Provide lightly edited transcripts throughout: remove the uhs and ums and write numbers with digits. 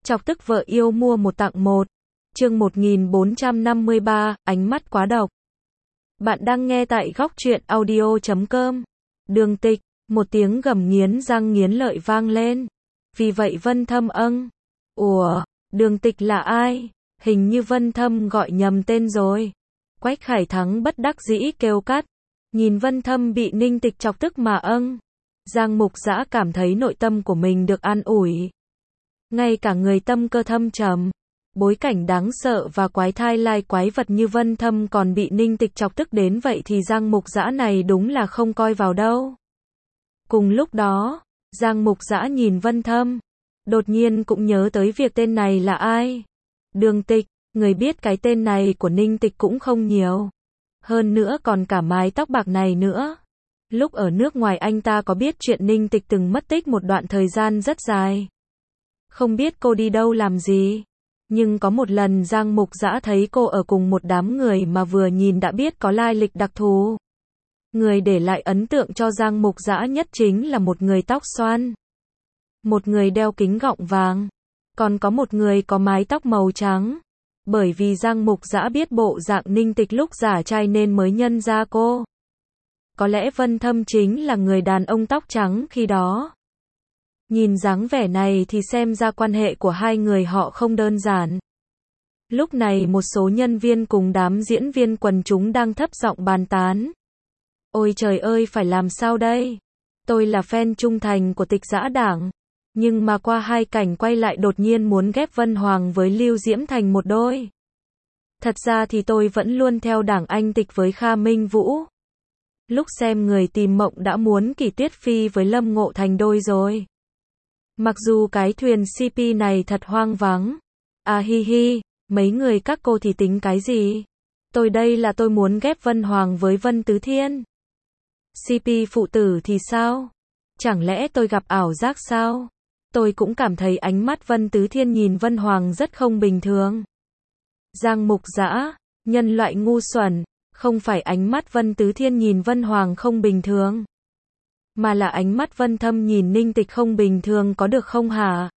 Chọc tức vợ yêu mua một tặng một. Chương 1453, ánh mắt quá độc. Bạn đang nghe tại góc truyện audio.com. Đường Tịch, một tiếng gầm nghiến răng nghiến lợi vang lên. Vì vậy Vân Thâm Ủa, Đường Tịch là ai? Hình như Vân Thâm gọi nhầm tên rồi. Quách Khải Thắng bất đắc dĩ kêu cắt. Nhìn Vân Thâm bị Ninh Tịch chọc tức mà Giang Mục Dã cảm thấy nội tâm của mình được an ủi. Ngay cả người tâm cơ thâm trầm, bối cảnh đáng sợ và quái thai lai quái vật như Vân Thâm còn bị Ninh Tịch chọc tức đến vậy thì Giang Mục Dã này đúng là không coi vào đâu. Cùng lúc đó, Giang Mục Dã nhìn Vân Thâm, đột nhiên cũng nhớ tới việc tên này là ai. Đường Tịch, người biết cái tên này của Ninh Tịch cũng không nhiều. Hơn nữa còn cả mái tóc bạc này nữa. Lúc ở nước ngoài anh ta có biết chuyện Ninh Tịch từng mất tích một đoạn thời gian rất dài. Không biết cô đi đâu làm gì. Nhưng có một lần Giang Mục Dã thấy cô ở cùng một đám người mà vừa nhìn đã biết có lai lịch đặc thù. Người để lại ấn tượng cho Giang Mục Dã nhất chính là một người tóc xoăn. Một người đeo kính gọng vàng. Còn có một người có mái tóc màu trắng. Bởi vì Giang Mục Dã biết bộ dạng Ninh Tịch lúc giả trai nên mới nhân ra cô. Có lẽ Vân Thâm chính là người đàn ông tóc trắng khi đó. Nhìn dáng vẻ này thì xem ra quan hệ của hai người họ không đơn giản. Lúc này một số nhân viên cùng đám diễn viên quần chúng đang thấp giọng bàn tán. Ôi trời ơi, phải làm sao đây? Tôi là fan trung thành của Tịch Dã Đảng. Nhưng mà qua hai cảnh quay lại đột nhiên muốn ghép Vân Hoàng với Lưu Diễm thành một đôi. Thật ra thì tôi vẫn luôn theo đảng anh Tịch với Kha Minh Vũ. Lúc xem Người Tìm Mộng đã muốn Kỳ Tuyết Phi với Lâm Ngộ thành đôi rồi. Mặc dù cái thuyền CP này thật hoang vắng. À hi hi, mấy người các cô thì tính cái gì? Tôi đây là tôi muốn ghép Vân Hoàng với Vân Tứ Thiên. CP phụ tử thì sao? Chẳng lẽ tôi gặp ảo giác sao? Tôi cũng cảm thấy ánh mắt Vân Tứ Thiên nhìn Vân Hoàng rất không bình thường. Giang Mục Dã, nhân loại ngu xuẩn, không phải ánh mắt Vân Tứ Thiên nhìn Vân Hoàng không bình thường. Mà là ánh mắt Vân Thâm nhìn Ninh Tịch không bình thường có được không hả?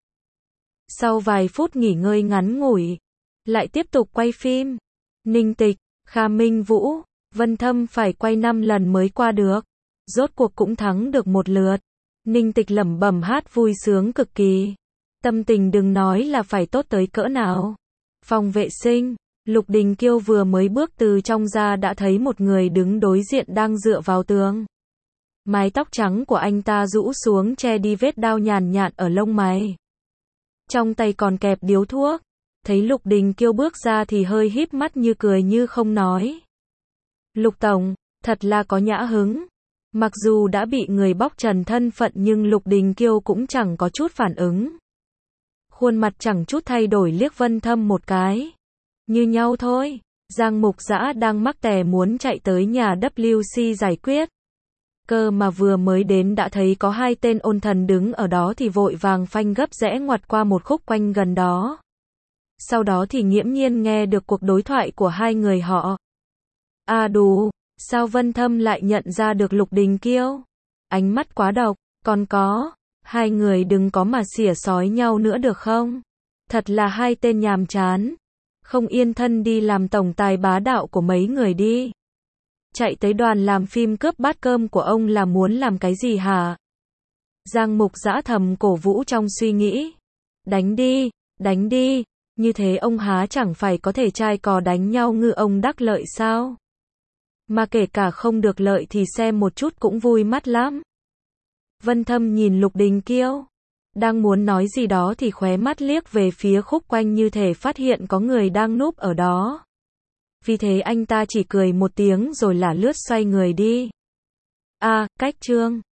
Sau vài phút nghỉ ngơi ngắn ngủi, lại tiếp tục quay phim. Ninh Tịch, Kha Minh Vũ, Vân Thâm phải quay 5 lần mới qua được. Rốt cuộc cũng thắng được một lượt. Ninh Tịch lẩm bẩm hát vui sướng cực kỳ. Tâm tình đừng nói là phải tốt tới cỡ nào. Phòng vệ sinh, Lục Đình Kiêu vừa mới bước từ trong ra đã thấy một người đứng đối diện đang dựa vào tường. Mái tóc trắng của anh ta rũ xuống che đi vết đao nhàn nhạt ở lông mày. Trong tay còn kẹp điếu thuốc. Thấy Lục Đình Kiêu bước ra thì hơi híp mắt như cười như không nói. Lục Tổng, thật là có nhã hứng. Mặc dù đã bị người bóc trần thân phận nhưng Lục Đình Kiêu cũng chẳng có chút phản ứng. Khuôn mặt chẳng chút thay đổi liếc Vân Thâm một cái. Như nhau thôi. Giang Mục Dã đang mắc tè muốn chạy tới nhà WC giải quyết. Cơ mà vừa mới đến đã thấy có hai tên ôn thần đứng ở đó thì vội vàng phanh gấp rẽ ngoặt qua một khúc quanh gần đó. Sau đó thì nghiễm nhiên nghe được cuộc đối thoại của hai người họ. À đủ, sao Vân Thâm lại nhận ra được Lục Đình Kiêu? Ánh mắt quá độc, còn có, hai người đừng có mà xỉa xói nhau nữa được không? Thật là hai tên nhàm chán. Không yên thân đi làm tổng tài bá đạo của mấy người đi. Chạy tới đoàn làm phim cướp bát cơm của ông là muốn làm cái gì hả? Giang Mục Dã thầm cổ vũ trong suy nghĩ. Đánh đi, như thế ông há chẳng phải có thể trai cò đánh nhau ngư ông đắc lợi sao? Mà kể cả không được lợi thì xem một chút cũng vui mắt lắm. Vân Thâm nhìn Lục Đình Kiêu. Đang muốn nói gì đó thì khóe mắt liếc về phía khúc quanh như thể phát hiện có người đang núp ở đó. Vì thế anh ta chỉ cười một tiếng rồi lả lướt xoay người đi. À, cách chương.